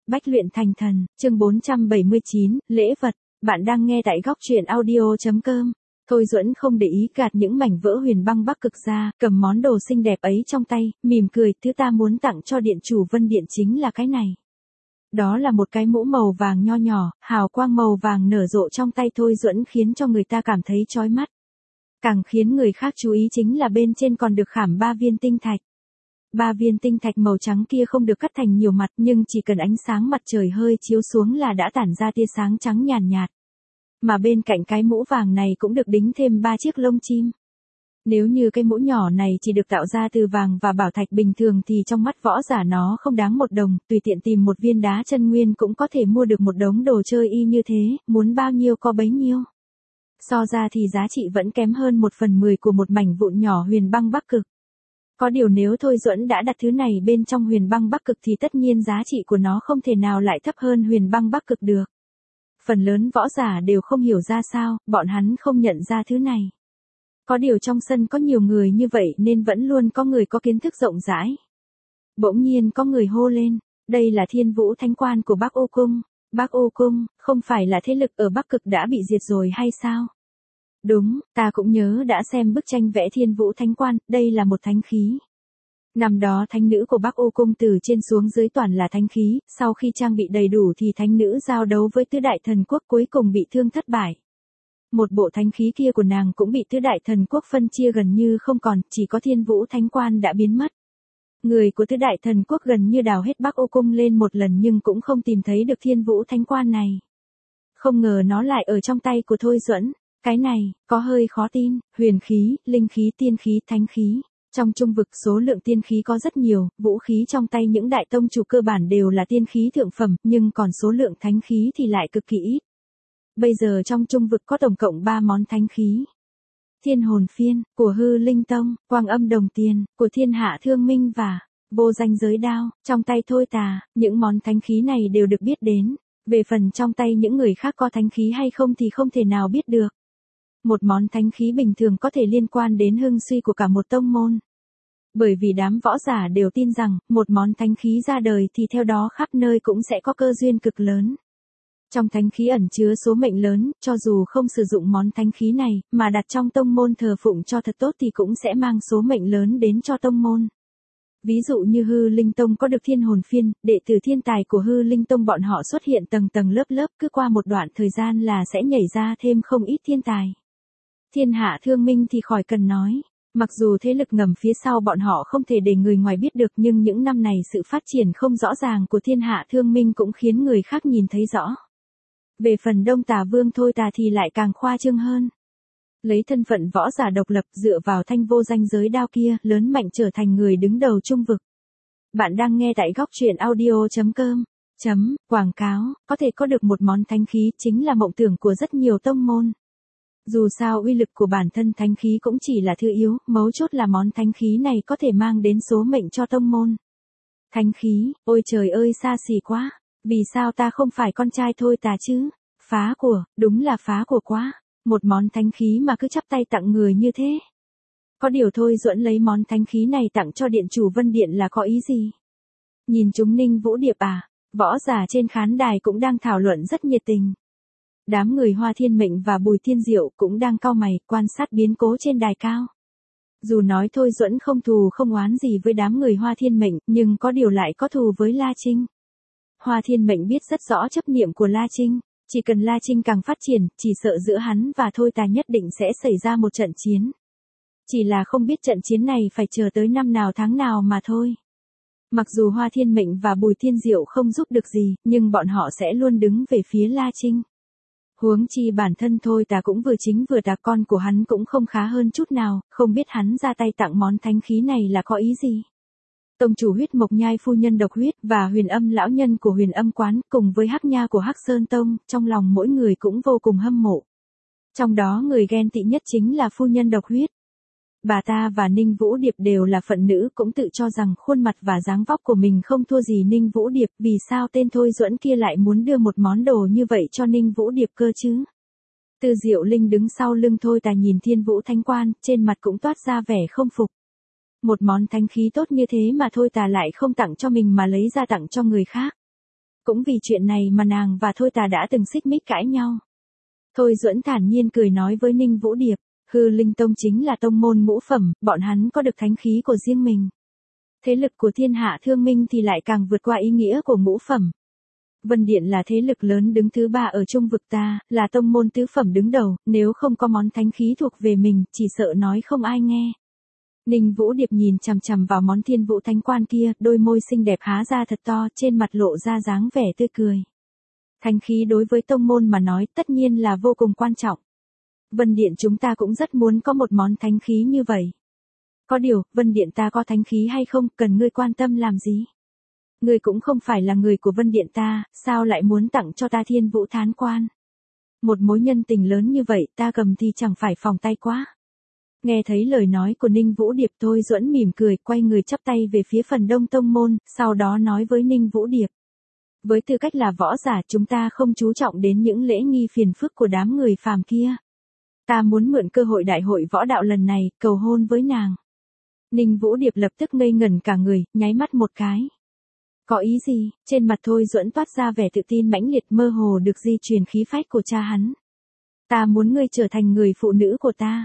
Bách luyện thành thần, chương 479, lễ vật. Bạn đang nghe tại góc truyện audio.com. Thôi Duẫn không để ý gạt những mảnh vỡ huyền băng bắc cực ra, cầm món đồ xinh đẹp ấy trong tay, mỉm cười, thứ ta muốn tặng cho điện chủ Vân Điện chính là cái này. Đó là một cái mũ màu vàng nho nhỏ, hào quang màu vàng nở rộ trong tay Thôi Duẫn khiến cho người ta cảm thấy chói mắt. Càng khiến người khác chú ý chính là bên trên còn được khảm 3 viên tinh thạch. 3 viên tinh thạch màu trắng kia không được cắt thành nhiều mặt nhưng chỉ cần ánh sáng mặt trời hơi chiếu xuống là đã tản ra tia sáng trắng nhàn nhạt. Mà bên cạnh cái mũ vàng này cũng được đính thêm 3 chiếc lông chim. Nếu như cái mũ nhỏ này chỉ được tạo ra từ vàng và bảo thạch bình thường thì trong mắt võ giả nó không đáng 1 đồng, tùy tiện tìm một viên đá chân nguyên cũng có thể mua được một đống đồ chơi y như thế, muốn bao nhiêu có bấy nhiêu. So ra thì giá trị vẫn kém hơn 1/10 của một mảnh vụn nhỏ huyền băng bắc cực. Có điều nếu Thôi Duẫn đã đặt thứ này bên trong huyền băng bắc cực thì tất nhiên giá trị của nó không thể nào lại thấp hơn huyền băng bắc cực được. Phần lớn võ giả đều không hiểu ra sao, bọn hắn không nhận ra thứ này. Có điều trong sân có nhiều người như vậy nên vẫn luôn có người có kiến thức rộng rãi. Bỗng nhiên có người hô lên, đây là Thiên Vũ Thánh Quan của Bắc Ô Cung. Bắc Ô Cung, không phải là thế lực ở Bắc Cực đã bị diệt rồi hay sao? Đúng, ta cũng nhớ đã xem bức tranh vẽ Thiên Vũ Thánh Quan, đây là một thánh khí. Năm đó thánh nữ của Bắc Ô Cung từ trên xuống dưới toàn là thánh khí, sau khi trang bị đầy đủ thì thánh nữ giao đấu với tứ đại thần quốc cuối cùng bị thương thất bại. Một bộ thánh khí kia của nàng cũng bị tứ đại thần quốc phân chia gần như không còn, chỉ có Thiên Vũ Thánh Quan đã biến mất. Người của tứ đại thần quốc gần như đào hết Bắc Ô Cung lên một lần nhưng cũng không tìm thấy được Thiên Vũ Thánh Quan này. Không ngờ nó lại ở trong tay của Thôi Duẫn. Cái này, có hơi khó tin, huyền khí, linh khí, tiên khí, thánh khí. Trong trung vực số lượng tiên khí có rất nhiều, vũ khí trong tay những đại tông chủ cơ bản đều là tiên khí thượng phẩm, nhưng còn số lượng thánh khí thì lại cực kỳ ít. Bây giờ trong trung vực có tổng cộng 3 món thánh khí. Thiên hồn phiên, của Hư Linh Tông, Quang Âm Đồng Tiền, của Thiên Hạ Thương Minh và Vô Danh Giới Đao, trong tay Thôi Tà, những món thánh khí này đều được biết đến. Về phần trong tay những người khác có thánh khí hay không thì không thể nào biết được. Một món thánh khí bình thường có thể liên quan đến hưng suy của cả một tông môn. Bởi vì đám võ giả đều tin rằng, một món thánh khí ra đời thì theo đó khắp nơi cũng sẽ có cơ duyên cực lớn. Trong thánh khí ẩn chứa số mệnh lớn, cho dù không sử dụng món thánh khí này, mà đặt trong tông môn thờ phụng cho thật tốt thì cũng sẽ mang số mệnh lớn đến cho tông môn. Ví dụ như Hư Linh Tông có được thiên hồn phiên, đệ tử thiên tài của Hư Linh Tông bọn họ xuất hiện tầng tầng lớp lớp, cứ qua một đoạn thời gian là sẽ nhảy ra thêm không ít thiên tài. Thiên Hạ Thương Minh thì khỏi cần nói. Mặc dù thế lực ngầm phía sau bọn họ không thể để người ngoài biết được nhưng những năm này sự phát triển không rõ ràng của Thiên Hạ Thương Minh cũng khiến người khác nhìn thấy rõ. Về phần Đông Tà Vương Thôi Tà thì lại càng khoa trương hơn. Lấy thân phận võ giả độc lập dựa vào thanh vô danh giới đao kia, lớn mạnh trở thành người đứng đầu trung vực. Bạn đang nghe tại góc truyện audio.com. Quảng cáo, có thể có được một món thánh khí chính là mộng tưởng của rất nhiều tông môn. Dù sao uy lực của bản thân thánh khí cũng chỉ là thứ yếu, mấu chốt là món thánh khí này có thể mang đến số mệnh cho tông môn. Thánh khí, ôi trời ơi xa xỉ quá, vì sao ta không phải con trai Thôi Tà chứ? Phá của, đúng là phá của quá, một món thánh khí mà cứ chắp tay tặng người như thế. Có điều Thôi Duẫn lấy món thánh khí này tặng cho điện chủ Vân Điện là có ý gì? Nhìn chúng Ninh Vũ Điệp à, võ giả trên khán đài cũng đang thảo luận rất nhiệt tình. Đám người Hoa Thiên Mệnh và Bùi Thiên Diệu cũng đang cau mày quan sát biến cố trên đài cao. Dù nói Thôi Duẫn không thù không oán gì với đám người Hoa Thiên Mệnh, nhưng có điều lại có thù với La Trinh. Hoa Thiên Mệnh biết rất rõ chấp niệm của La Trinh, chỉ cần La Trinh càng phát triển, chỉ sợ giữa hắn và Thôi Tà nhất định sẽ xảy ra một trận chiến. Chỉ là không biết trận chiến này phải chờ tới năm nào tháng nào mà thôi. Mặc dù Hoa Thiên Mệnh và Bùi Thiên Diệu không giúp được gì, nhưng bọn họ sẽ luôn đứng về phía La Trinh. Huống chi bản thân Thôi Tà cũng vừa chính vừa tà, con của hắn cũng không khá hơn chút nào, không biết hắn ra tay tặng món thánh khí này là có ý gì. Tông chủ Huyết Mộc Nhai phu nhân Độc Huyết và Huyền Âm lão nhân của Huyền Âm quán cùng với Hắc Nha của Hắc Sơn Tông, trong lòng mỗi người cũng vô cùng hâm mộ. Trong đó người ghen tị nhất chính là phu nhân Độc Huyết. Bà ta và Ninh Vũ Điệp đều là phận nữ, cũng tự cho rằng khuôn mặt và dáng vóc của mình không thua gì Ninh Vũ Điệp, vì sao tên Thôi Duẫn kia lại muốn đưa một món đồ như vậy cho Ninh Vũ Điệp cơ chứ? Từ Diệu Linh đứng sau lưng Thôi Tà nhìn Thiên Vũ Thánh Quan, trên mặt cũng toát ra vẻ không phục. Một món thánh khí tốt như thế mà Thôi Tà lại không tặng cho mình mà lấy ra tặng cho người khác. Cũng vì chuyện này mà nàng và Thôi Tà đã từng xích mích cãi nhau. Thôi Duẫn thản nhiên cười nói với Ninh Vũ Điệp, Hư Linh Tông chính là tông môn ngũ phẩm, bọn hắn có được thánh khí của riêng mình. Thế lực của Thiên Hạ Thương Minh thì lại càng vượt qua ý nghĩa của ngũ phẩm. Vân Điện là thế lực lớn đứng thứ 3 ở trung vực ta, là tông môn tứ phẩm đứng đầu, nếu không có món thánh khí thuộc về mình, chỉ sợ nói không ai nghe. Ninh Vũ Điệp nhìn chằm chằm vào món Thiên Vũ Thánh Quan kia, đôi môi xinh đẹp há ra thật to, trên mặt lộ ra dáng vẻ tươi cười. Thánh khí đối với tông môn mà nói tất nhiên là vô cùng quan trọng. Vân Điện chúng ta cũng rất muốn có một món thánh khí như vậy. Có điều, Vân Điện ta có thánh khí hay không, cần ngươi quan tâm làm gì? Ngươi cũng không phải là người của Vân Điện ta, sao lại muốn tặng cho ta Thiên Vũ Thánh Quan? Một mối nhân tình lớn như vậy ta cầm thì chẳng phải phòng tay quá. Nghe thấy lời nói của Ninh Vũ Điệp, Thôi Duẫn mỉm cười, quay người chắp tay về phía phần đông tông môn, sau đó nói với Ninh Vũ Điệp. Với tư cách là võ giả chúng ta không chú trọng đến những lễ nghi phiền phức của đám người phàm kia. Ta muốn mượn cơ hội đại hội võ đạo lần này, cầu hôn với nàng. Ninh Vũ Điệp lập tức ngây ngẩn cả người, nháy mắt một cái. Có ý gì? Trên mặt Thôi Duẫn toát ra vẻ tự tin mãnh liệt, mơ hồ được di truyền khí phách của cha hắn. Ta muốn ngươi trở thành người phụ nữ của ta.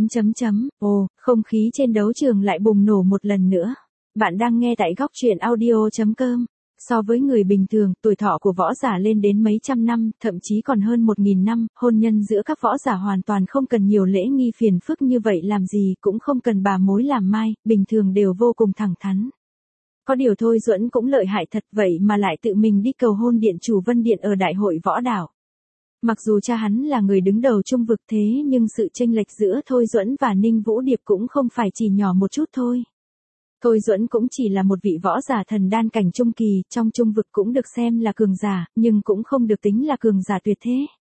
Ồ, không khí trên đấu trường lại bùng nổ một lần nữa. Bạn đang nghe tại góc truyện audio.com. So với người bình thường, tuổi thọ của võ giả lên đến mấy trăm năm, thậm chí còn hơn 1000 năm, hôn nhân giữa các võ giả hoàn toàn không cần nhiều lễ nghi phiền phức như vậy làm gì, cũng không cần bà mối làm mai, bình thường đều vô cùng thẳng thắn. Có điều Thôi Duẫn cũng lợi hại thật, vậy mà lại tự mình đi cầu hôn điện chủ Vân Điện ở đại hội võ đảo. Mặc dù cha hắn là người đứng đầu trung vực thế nhưng sự chênh lệch giữa Thôi Duẫn và Ninh Vũ Điệp cũng không phải chỉ nhỏ một chút thôi. Thôi Duẫn cũng chỉ là một vị võ giả thần đan cảnh trung kỳ, trong trung vực cũng được xem là cường giả, nhưng cũng không được tính là cường giả tuyệt thế.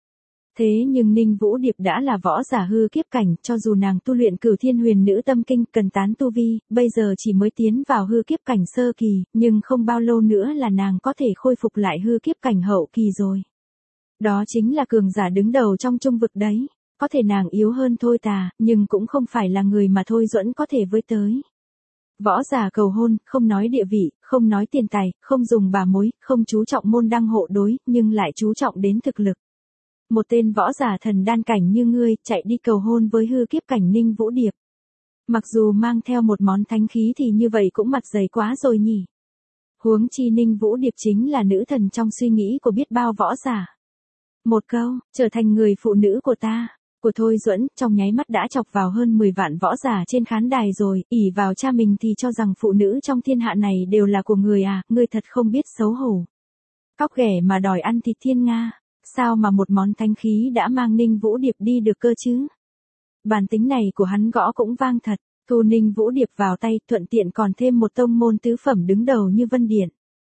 Thế nhưng Ninh Vũ Điệp đã là võ giả hư kiếp cảnh, cho dù nàng tu luyện Cửu Thiên Huyền Nữ Tâm Kinh cần tán tu vi, bây giờ chỉ mới tiến vào hư kiếp cảnh sơ kỳ, nhưng không bao lâu nữa là nàng có thể khôi phục lại hư kiếp cảnh hậu kỳ rồi. Đó chính là cường giả đứng đầu trong trung vực đấy. Có thể nàng yếu hơn Thôi Tà, nhưng cũng không phải là người mà Thôi Duẫn có thể với tới. Võ giả cầu hôn, không nói địa vị, không nói tiền tài, không dùng bà mối, không chú trọng môn đăng hộ đối, nhưng lại chú trọng đến thực lực. Một tên võ giả thần đan cảnh như ngươi, chạy đi cầu hôn với hư kiếp cảnh Ninh Vũ Điệp. Mặc dù mang theo một món thánh khí thì như vậy cũng mặt dày quá rồi nhỉ. Huống chi Ninh Vũ Điệp chính là nữ thần trong suy nghĩ của biết bao võ giả. Một câu, trở thành người phụ nữ của ta, của Thôi Duẫn, trong nháy mắt đã chọc vào hơn 10 vạn võ giả trên khán đài rồi, ỷ vào cha mình thì cho rằng phụ nữ trong thiên hạ này đều là của người à, ngươi thật không biết xấu hổ. Cóc ghẻ mà đòi ăn thịt thiên nga, sao mà một món thánh khí đã mang Ninh Vũ Điệp đi được cơ chứ? Bản tính này của hắn gõ cũng vang thật, thu Ninh Vũ Điệp vào tay, thuận tiện còn thêm một tông môn tứ phẩm đứng đầu như Vân Điện.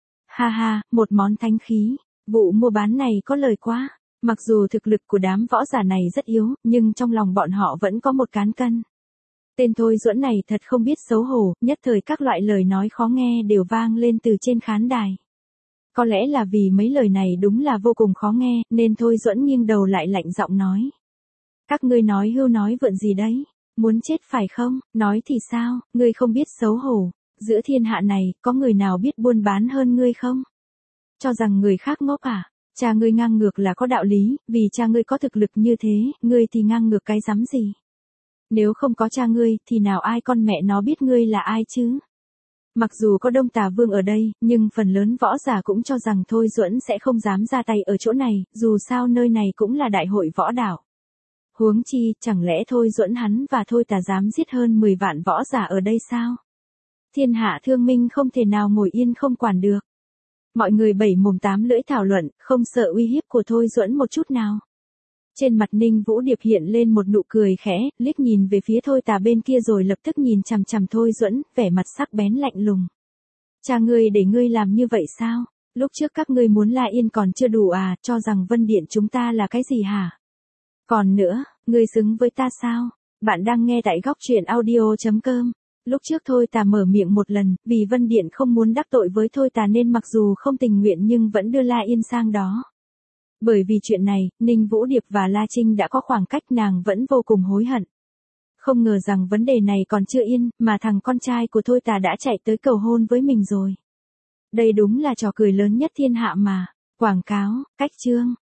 Ha ha, một món thánh khí, vụ mua bán này có lời quá. Mặc dù thực lực của đám võ giả này rất yếu, nhưng trong lòng bọn họ vẫn có một cán cân. Tên Thôi Duẫn này thật không biết xấu hổ, nhất thời các loại lời nói khó nghe đều vang lên từ trên khán đài. Có lẽ là vì mấy lời này đúng là vô cùng khó nghe, nên Thôi Duẫn nghiêng đầu lại lạnh giọng nói. Các ngươi nói hưu nói vượn gì đấy? Muốn chết phải không? Nói thì sao? Ngươi không biết xấu hổ. Giữa thiên hạ này, có người nào biết buôn bán hơn ngươi không? Cho rằng người khác ngốc à? Cha ngươi ngang ngược là có đạo lý, vì cha ngươi có thực lực như thế, ngươi thì ngang ngược cái rắm gì? Nếu không có cha ngươi, thì nào ai con mẹ nó biết ngươi là ai chứ? Mặc dù có Đông Tà Vương ở đây, nhưng phần lớn võ giả cũng cho rằng Thôi Duẫn sẽ không dám ra tay ở chỗ này, dù sao nơi này cũng là đại hội võ đảo. Huống chi, chẳng lẽ Thôi Duẫn hắn và Thôi Tà dám giết hơn 10 vạn võ giả ở đây sao? Thiên Hạ Thương Minh không thể nào ngồi yên không quản được. Mọi người bảy mồm tám lưỡi thảo luận, không sợ uy hiếp của Thôi Duẫn một chút nào. Trên mặt Ninh Vũ Điệp hiện lên một nụ cười khẽ, liếc nhìn về phía Thôi Tà bên kia rồi lập tức nhìn chằm chằm Thôi Duẫn, vẻ mặt sắc bén lạnh lùng. Cha ngươi để ngươi làm như vậy sao? Lúc trước các ngươi muốn La Yên còn chưa đủ à, cho rằng Vân Điện chúng ta là cái gì hả? Còn nữa, ngươi xứng với ta sao? Bạn đang nghe tại góc truyện audio.com. Lúc trước Thôi Tà mở miệng một lần, vì Vân Điện không muốn đắc tội với Thôi Tà nên mặc dù không tình nguyện nhưng vẫn đưa La Yên sang đó. Bởi vì chuyện này, Ninh Vũ Điệp và La Trinh đã có khoảng cách, nàng vẫn vô cùng hối hận. Không ngờ rằng vấn đề này còn chưa yên, mà thằng con trai của Thôi Tà đã chạy tới cầu hôn với mình rồi. Đây đúng là trò cười lớn nhất thiên hạ mà. Quảng cáo, cách chương.